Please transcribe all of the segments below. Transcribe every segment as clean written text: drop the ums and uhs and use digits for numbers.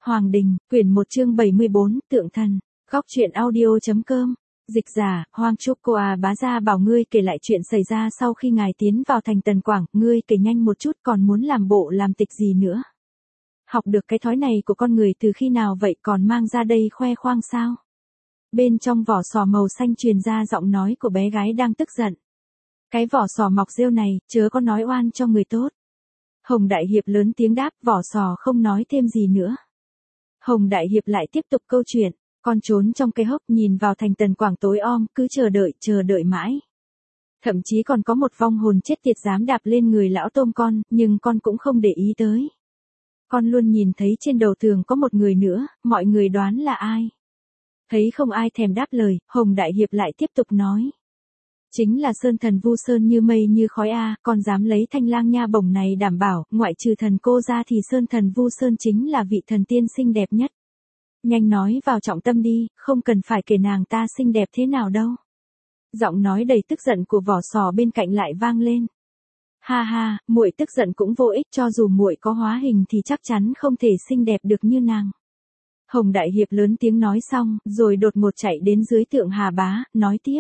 Hoàng Đình, quyển 1 chương 74, Tượng Thần. Góc truyện audio.com. Dịch giả, Hoang Trúc cô à, bá gia bảo ngươi kể lại chuyện xảy ra sau khi ngài tiến vào thành Tần Quảng, ngươi kể nhanh một chút, còn muốn làm bộ làm tịch gì nữa. Học được cái thói này của con người từ khi nào vậy, còn mang ra đây khoe khoang sao? Bên trong vỏ sò màu xanh truyền ra giọng nói của bé gái đang tức giận. Cái vỏ sò mọc rêu này, chớ có nói oan cho người tốt. Hồng Đại Hiệp lớn tiếng đáp, vỏ sò không nói thêm gì nữa. Hồng Đại Hiệp lại tiếp tục câu chuyện, con trốn trong cây hốc nhìn vào thành Tần Quảng tối om, cứ chờ đợi mãi. Thậm chí còn có một vong hồn chết tiệt dám đạp lên người lão tôm con, nhưng con cũng không để ý tới. Con luôn nhìn thấy trên đầu tường có một người nữa, mọi người đoán là ai. Thấy không ai thèm đáp lời, Hồng Đại Hiệp lại tiếp tục nói. Chính là Sơn Thần Vu Sơn như mây như khói a, con dám lấy Thanh Lang nha bổng này đảm bảo, ngoại trừ thần cô ra thì Sơn Thần Vu Sơn chính là vị thần tiên xinh đẹp nhất. Nhanh nói vào trọng tâm đi, không cần phải kể nàng ta xinh đẹp thế nào đâu. Giọng nói đầy tức giận của vỏ sò bên cạnh lại vang lên. Ha ha, muội tức giận cũng vô ích, cho dù muội có hóa hình thì chắc chắn không thể xinh đẹp được như nàng. Hồng Đại Hiệp lớn tiếng nói xong, rồi đột ngột chạy đến dưới tượng Hà Bá, nói tiếp.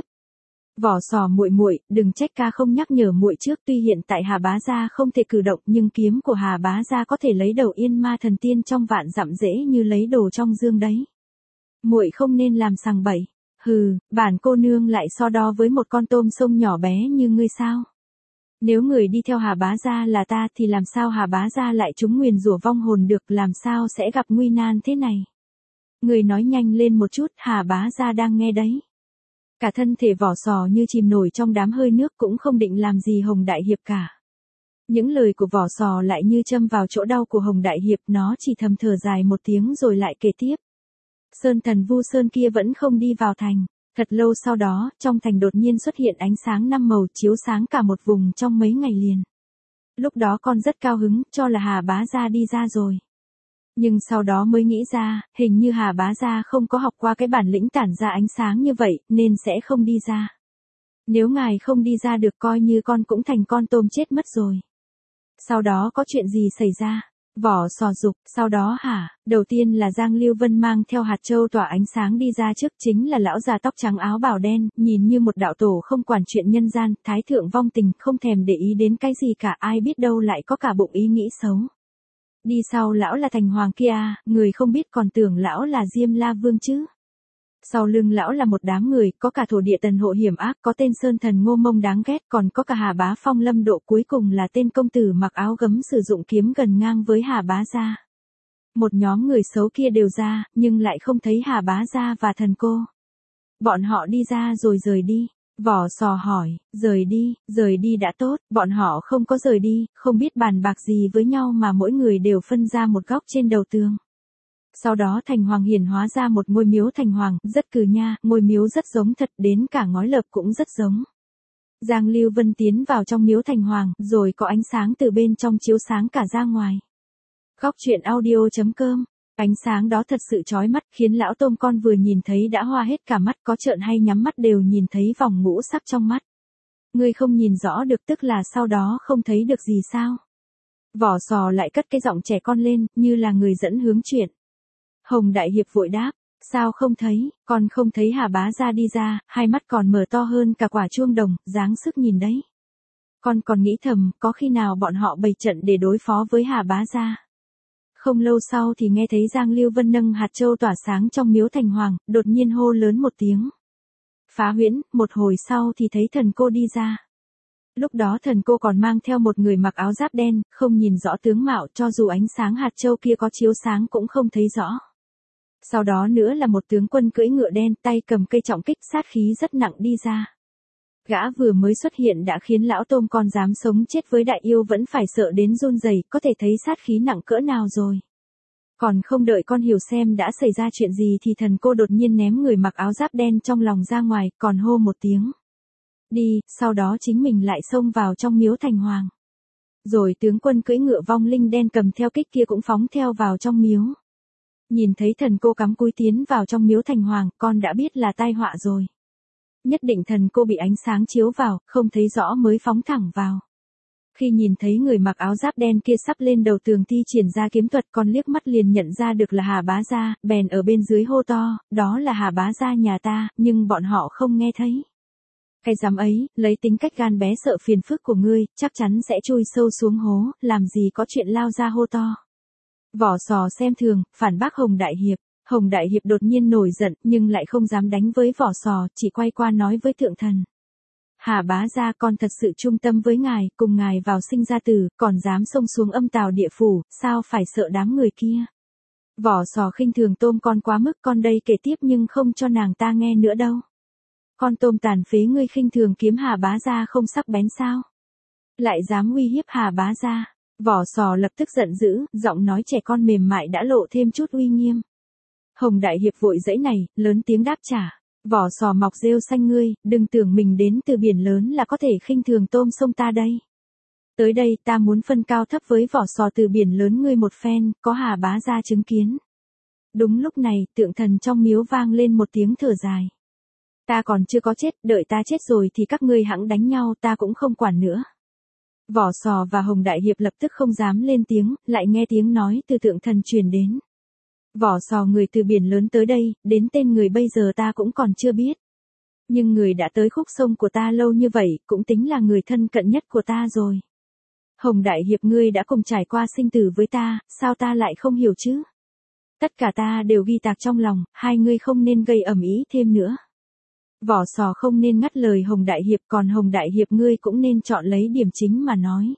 Vỏ sò muội, đừng trách ca không nhắc nhở muội trước, tuy hiện tại Hà Bá gia không thể cử động, nhưng kiếm của Hà Bá gia có thể lấy đầu Yên Ma thần tiên trong vạn dặm dễ như lấy đồ trong dương đấy. Muội không nên làm sằng bậy. Hừ, bản cô nương lại so đo với một con tôm sông nhỏ bé như ngươi sao? Nếu người đi theo Hà Bá gia là ta thì làm sao Hà Bá gia lại trúng nguyền rủa vong hồn được, làm sao sẽ gặp nguy nan thế này? Người nói nhanh lên một chút, Hà Bá gia đang nghe đấy. Cả thân thể vỏ sò như chìm nổi trong đám hơi nước, cũng không định làm gì Hồng Đại Hiệp cả. Những lời của vỏ sò lại như châm vào chỗ đau của Hồng Đại Hiệp, nó chỉ thầm thở dài một tiếng rồi lại kể tiếp. Sơn Thần Vu Sơn kia vẫn không đi vào thành. Thật lâu sau đó, trong thành đột nhiên xuất hiện ánh sáng 5 màu chiếu sáng cả một vùng trong mấy ngày liền. Lúc đó con rất cao hứng, cho là Hà Bá gia đi ra rồi. Nhưng sau đó mới nghĩ ra, hình như Hà Bá gia không có học qua cái bản lĩnh tản ra ánh sáng như vậy, nên sẽ không đi ra. Nếu ngài không đi ra được coi như con cũng thành con tôm chết mất rồi. Sau đó có chuyện gì xảy ra? Vỏ sò dục, sau đó hả? Đầu tiên là Giang Lưu Vân mang theo hạt châu tỏa ánh sáng đi ra trước, chính là lão già tóc trắng áo bào đen, nhìn như một đạo tổ không quản chuyện nhân gian, thái thượng vong tình, không thèm để ý đến cái gì cả, ai biết đâu lại có cả bụng ý nghĩ xấu. Đi sau lão là Thành Hoàng kia, người không biết còn tưởng lão là Diêm La Vương chứ. Sau lưng lão là một đám người, có cả thổ địa Tần Hộ hiểm ác, có tên Sơn Thần Ngô Mông đáng ghét, còn có cả Hà Bá Phong Lâm Độ, cuối cùng là tên công tử mặc áo gấm sử dụng kiếm gần ngang với Hà Bá gia. Một nhóm người xấu kia đều ra, nhưng lại không thấy Hà Bá gia và thần cô. Bọn họ đi ra rồi rời đi. Vỏ sò hỏi, rời đi đã tốt, bọn họ không có rời đi, không biết bàn bạc gì với nhau mà mỗi người đều phân ra một góc trên đầu tường. Sau đó Thành Hoàng hiển hóa ra một ngôi miếu Thành Hoàng, rất cừ nha, ngôi miếu rất giống thật, đến cả ngói lợp cũng rất giống. Giang Lưu Vân tiến vào trong miếu Thành Hoàng, rồi có ánh sáng từ bên trong chiếu sáng cả ra ngoài. Góc truyện audio.com. Ánh sáng đó thật sự chói mắt, khiến lão tôm con vừa nhìn thấy đã hoa hết cả mắt, có trợn hay nhắm mắt đều nhìn thấy vòng ngũ sắc trong mắt. Ngươi không nhìn rõ được tức là sau đó không thấy được gì sao? Vỏ sò lại cất cái giọng trẻ con lên, như là người dẫn hướng chuyện. Hồng Đại Hiệp vội đáp, sao không thấy, con không thấy Hà Bá gia đi ra, hai mắt còn mở to hơn cả quả chuông đồng, dáng sức nhìn đấy. Con còn nghĩ thầm, có khi nào bọn họ bày trận để đối phó với Hà Bá gia. Không lâu sau thì nghe thấy Giang Lưu Vân nâng hạt châu tỏa sáng trong miếu Thành Hoàng, đột nhiên hô lớn một tiếng. Phá huyễn, một hồi sau thì thấy thần cô đi ra. Lúc đó thần cô còn mang theo một người mặc áo giáp đen, không nhìn rõ tướng mạo, cho dù ánh sáng hạt châu kia có chiếu sáng cũng không thấy rõ. Sau đó nữa là một tướng quân cưỡi ngựa đen, tay cầm cây trọng kích, sát khí rất nặng đi ra. Gã vừa mới xuất hiện đã khiến lão tôm con dám sống chết với đại yêu vẫn phải sợ đến run rẩy, có thể thấy sát khí nặng cỡ nào rồi. Còn không đợi con hiểu xem đã xảy ra chuyện gì thì thần cô đột nhiên ném người mặc áo giáp đen trong lòng ra ngoài, còn hô một tiếng. Đi, sau đó chính mình lại xông vào trong miếu Thành Hoàng. Rồi tướng quân cưỡi ngựa vong linh đen cầm theo kích kia cũng phóng theo vào trong miếu. Nhìn thấy thần cô cắm cúi tiến vào trong miếu Thành Hoàng, con đã biết là tai họa rồi. Nhất định thần cô bị ánh sáng chiếu vào, không thấy rõ mới phóng thẳng vào. Khi nhìn thấy người mặc áo giáp đen kia sắp lên đầu tường thi triển ra kiếm thuật, con liếc mắt liền nhận ra được là Hà Bá Gia, bèn ở bên dưới hô to, đó là Hà Bá Gia nhà ta, nhưng bọn họ không nghe thấy. Cái dám ấy, lấy tính cách gan bé sợ phiền phức của ngươi, chắc chắn sẽ chui sâu xuống hố, làm gì có chuyện lao ra hô to. Vỏ sò xem thường, phản bác Hồng Đại Hiệp. Hồng Đại Hiệp đột nhiên nổi giận, nhưng lại không dám đánh với vỏ sò, chỉ quay qua nói với Thượng Thần. Hà Bá Gia, con thật sự trung tâm với ngài, cùng ngài vào sinh ra tử, còn dám xông xuống âm tào địa phủ, sao phải sợ đám người kia. Vỏ sò khinh thường tôm con quá mức, con đây kể tiếp nhưng không cho nàng ta nghe nữa đâu. Con tôm tàn phế, ngươi khinh thường kiếm Hà Bá Gia không sắc bén sao? Lại dám uy hiếp Hà Bá Gia. Vỏ sò lập tức giận dữ, giọng nói trẻ con mềm mại đã lộ thêm chút uy nghiêm. Hồng Đại Hiệp vội dãy này, lớn tiếng đáp trả. Vỏ sò mọc rêu xanh, ngươi, đừng tưởng mình đến từ biển lớn là có thể khinh thường tôm sông ta đây. Tới đây ta muốn phân cao thấp với vỏ sò từ biển lớn ngươi một phen, có Hà Bá Gia chứng kiến. Đúng lúc này, Tượng Thần trong miếu vang lên một tiếng thở dài. Ta còn chưa có chết, đợi ta chết rồi thì các ngươi hẵng đánh nhau, ta cũng không quản nữa. Vỏ sò và Hồng Đại Hiệp lập tức không dám lên tiếng, lại nghe tiếng nói từ Tượng Thần truyền đến. Vỏ sò, người từ biển lớn tới đây, đến tên người bây giờ ta cũng còn chưa biết. Nhưng người đã tới khúc sông của ta lâu như vậy, cũng tính là người thân cận nhất của ta rồi. Hồng Đại Hiệp, ngươi đã cùng trải qua sinh tử với ta, sao ta lại không hiểu chứ? Tất cả ta đều ghi tạc trong lòng, hai ngươi không nên gây ầm ĩ thêm nữa. Vỏ sò không nên ngắt lời Hồng Đại Hiệp, còn Hồng Đại Hiệp ngươi cũng nên chọn lấy điểm chính mà nói.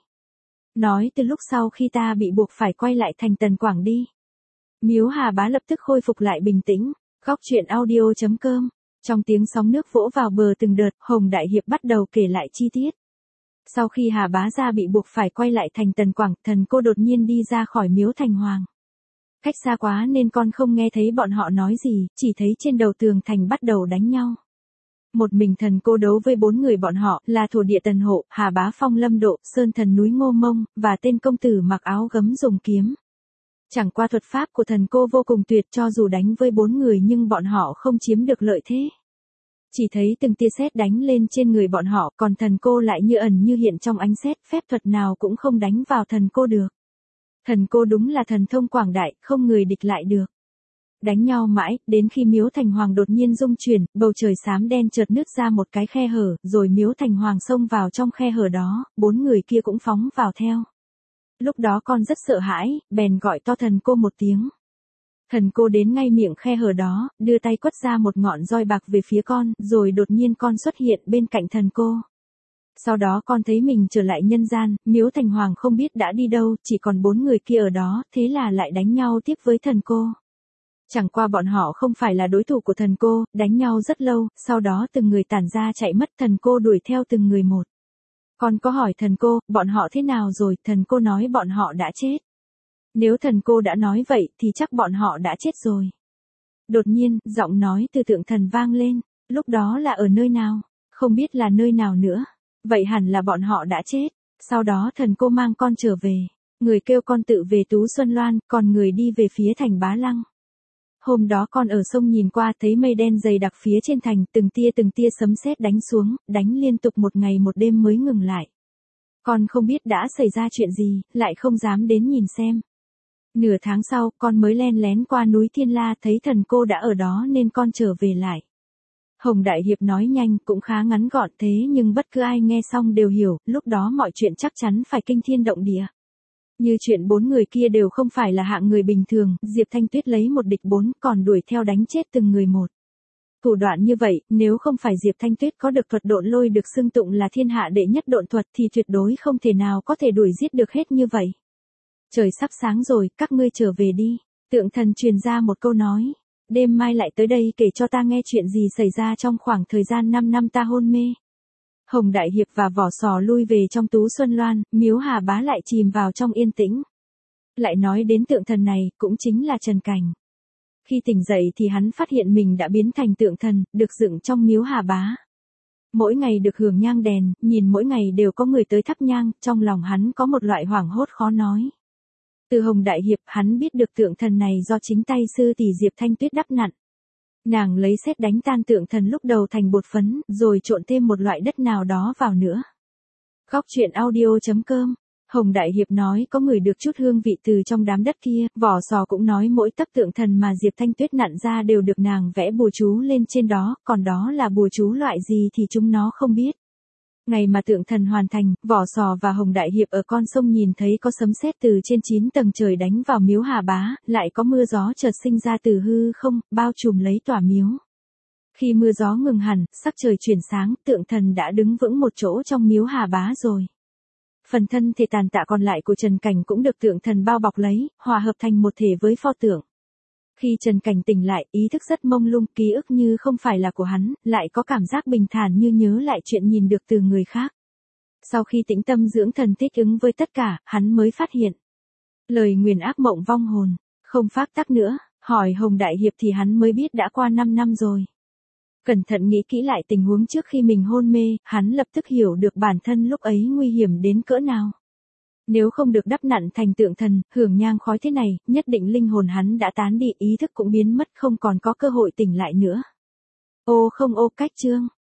Nói từ lúc sau khi ta bị buộc phải quay lại thành Tần Quảng đi. Miếu Hà Bá lập tức khôi phục lại bình tĩnh. Góc truyện audio.com. Trong tiếng sóng nước vỗ vào bờ từng đợt, Hồng Đại Hiệp bắt đầu kể lại chi tiết. Sau khi Hà Bá Gia bị buộc phải quay lại thành Tần Quảng, thần cô đột nhiên đi ra khỏi miếu Thành Hoàng. Cách xa quá nên con không nghe thấy bọn họ nói gì, chỉ thấy trên đầu tường thành bắt đầu đánh nhau. Một mình thần cô đấu với 4 người bọn họ, là thổ địa Tần Hộ, Hà Bá Phong Lâm Độ, Sơn Thần núi Ngô Mông, và tên công tử mặc áo gấm dùng kiếm. Chẳng qua thuật pháp của thần cô vô cùng tuyệt, cho dù đánh với 4 người nhưng bọn họ không chiếm được lợi thế. Chỉ thấy từng tia sét đánh lên trên người bọn họ, còn thần cô lại như ẩn như hiện trong ánh sét, phép thuật nào cũng không đánh vào thần cô được. Thần cô đúng là thần thông quảng đại, không người địch lại được. Đánh nhau mãi, đến khi miếu Thành Hoàng đột nhiên rung chuyển, bầu trời xám đen chợt nứt ra một cái khe hở, rồi miếu Thành Hoàng xông vào trong khe hở đó, 4 người kia cũng phóng vào theo. Lúc đó con rất sợ hãi, bèn gọi to thần cô một tiếng. Thần cô đến ngay miệng khe hở đó, đưa tay quất ra một ngọn roi bạc về phía con, rồi đột nhiên con xuất hiện bên cạnh thần cô. Sau đó con thấy mình trở lại nhân gian, miếu Thành Hoàng không biết đã đi đâu, chỉ còn 4 người kia ở đó, thế là lại đánh nhau tiếp với thần cô. Chẳng qua bọn họ không phải là đối thủ của thần cô, đánh nhau rất lâu, sau đó từng người tản ra chạy mất, thần cô đuổi theo từng người một. Con có hỏi thần cô, bọn họ thế nào rồi, thần cô nói bọn họ đã chết. Nếu thần cô đã nói vậy thì chắc bọn họ đã chết rồi. Đột nhiên, giọng nói từ Tượng Thần vang lên, lúc đó là ở nơi nào, không biết là nơi nào nữa. Vậy hẳn là bọn họ đã chết. Sau đó thần cô mang con trở về. Người kêu con tự về Tú Xuân Loan, còn người đi về phía thành Bá Lăng. Hôm đó con ở sông nhìn qua thấy mây đen dày đặc phía trên thành, từng tia sấm sét đánh xuống, đánh liên tục một ngày một đêm mới ngừng lại. Con không biết đã xảy ra chuyện gì, lại không dám đến nhìn xem. Nửa tháng sau, con mới len lén qua núi Thiên La thấy thần cô đã ở đó nên con trở về lại. Hồng Đại Hiệp nói nhanh cũng khá ngắn gọn thế nhưng bất cứ ai nghe xong đều hiểu, lúc đó mọi chuyện chắc chắn phải kinh thiên động địa. Như chuyện 4 người kia đều không phải là hạng người bình thường, Diệp Thanh Tuyết lấy một địch 4 còn đuổi theo đánh chết từng người một. Thủ đoạn như vậy, nếu không phải Diệp Thanh Tuyết có được thuật độn lôi được xưng tụng là thiên hạ đệ nhất độn thuật thì tuyệt đối không thể nào có thể đuổi giết được hết như vậy. Trời sắp sáng rồi, các ngươi trở về đi. Tượng Thần truyền ra một câu nói. Đêm mai lại tới đây kể cho ta nghe chuyện gì xảy ra trong khoảng thời gian 5 năm ta hôn mê. Hồng Đại Hiệp và vỏ sò lui về trong Tú Xuân Loan, miếu Hà Bá lại chìm vào trong yên tĩnh. Lại nói đến Tượng Thần này, cũng chính là Trần Cảnh. Khi tỉnh dậy thì hắn phát hiện mình đã biến thành tượng thần, được dựng trong miếu Hà Bá. Mỗi ngày được hưởng nhang đèn, nhìn mỗi ngày đều có người tới thắp nhang, trong lòng hắn có một loại hoảng hốt khó nói. Từ Hồng Đại Hiệp, hắn biết được tượng thần này do chính tay sư tỷ Diệp Thanh Tuyết đắp nặn. Nàng lấy sét đánh tan tượng thần lúc đầu thành bột phấn, rồi trộn thêm một loại đất nào đó vào nữa. Góc truyện audio.com. Hồng Đại Hiệp nói có người được chút hương vị từ trong đám đất kia, Vỏ Sò cũng nói mỗi tấc tượng thần mà Diệp Thanh Tuyết nặn ra đều được nàng vẽ bùa chú lên trên đó, còn đó là bùa chú loại gì thì chúng nó không biết. Ngày mà tượng thần hoàn thành, Vỏ Sò và Hồng Đại Hiệp ở con sông nhìn thấy có sấm sét từ trên 9 tầng trời đánh vào miếu Hà Bá, lại có mưa gió chợt sinh ra từ hư không, bao trùm lấy tòa miếu. Khi mưa gió ngừng hẳn, sắc trời chuyển sáng, tượng thần đã đứng vững một chỗ trong miếu Hà Bá rồi. Phần thân thể tàn tạ còn lại của Trần Cảnh cũng được tượng thần bao bọc lấy, hòa hợp thành một thể với pho tượng. Khi Trần Cảnh tỉnh lại, ý thức rất mông lung, ký ức như không phải là của hắn, lại có cảm giác bình thản như nhớ lại chuyện nhìn được từ người khác. Sau khi tĩnh tâm dưỡng thần thích ứng với tất cả, hắn mới phát hiện. Lời nguyền ác mộng vong hồn, không pháp tắc nữa, hỏi Hồng Đại Hiệp thì hắn mới biết đã qua 5 năm rồi. Cẩn thận nghĩ kỹ lại tình huống trước khi mình hôn mê, hắn lập tức hiểu được bản thân lúc ấy nguy hiểm đến cỡ nào. Nếu không được đắp nặn thành tượng thần, hưởng nhang khói thế này, nhất định linh hồn hắn đã tán đi, ý thức cũng biến mất, không còn có cơ hội tỉnh lại nữa. Ô không ô cách chương.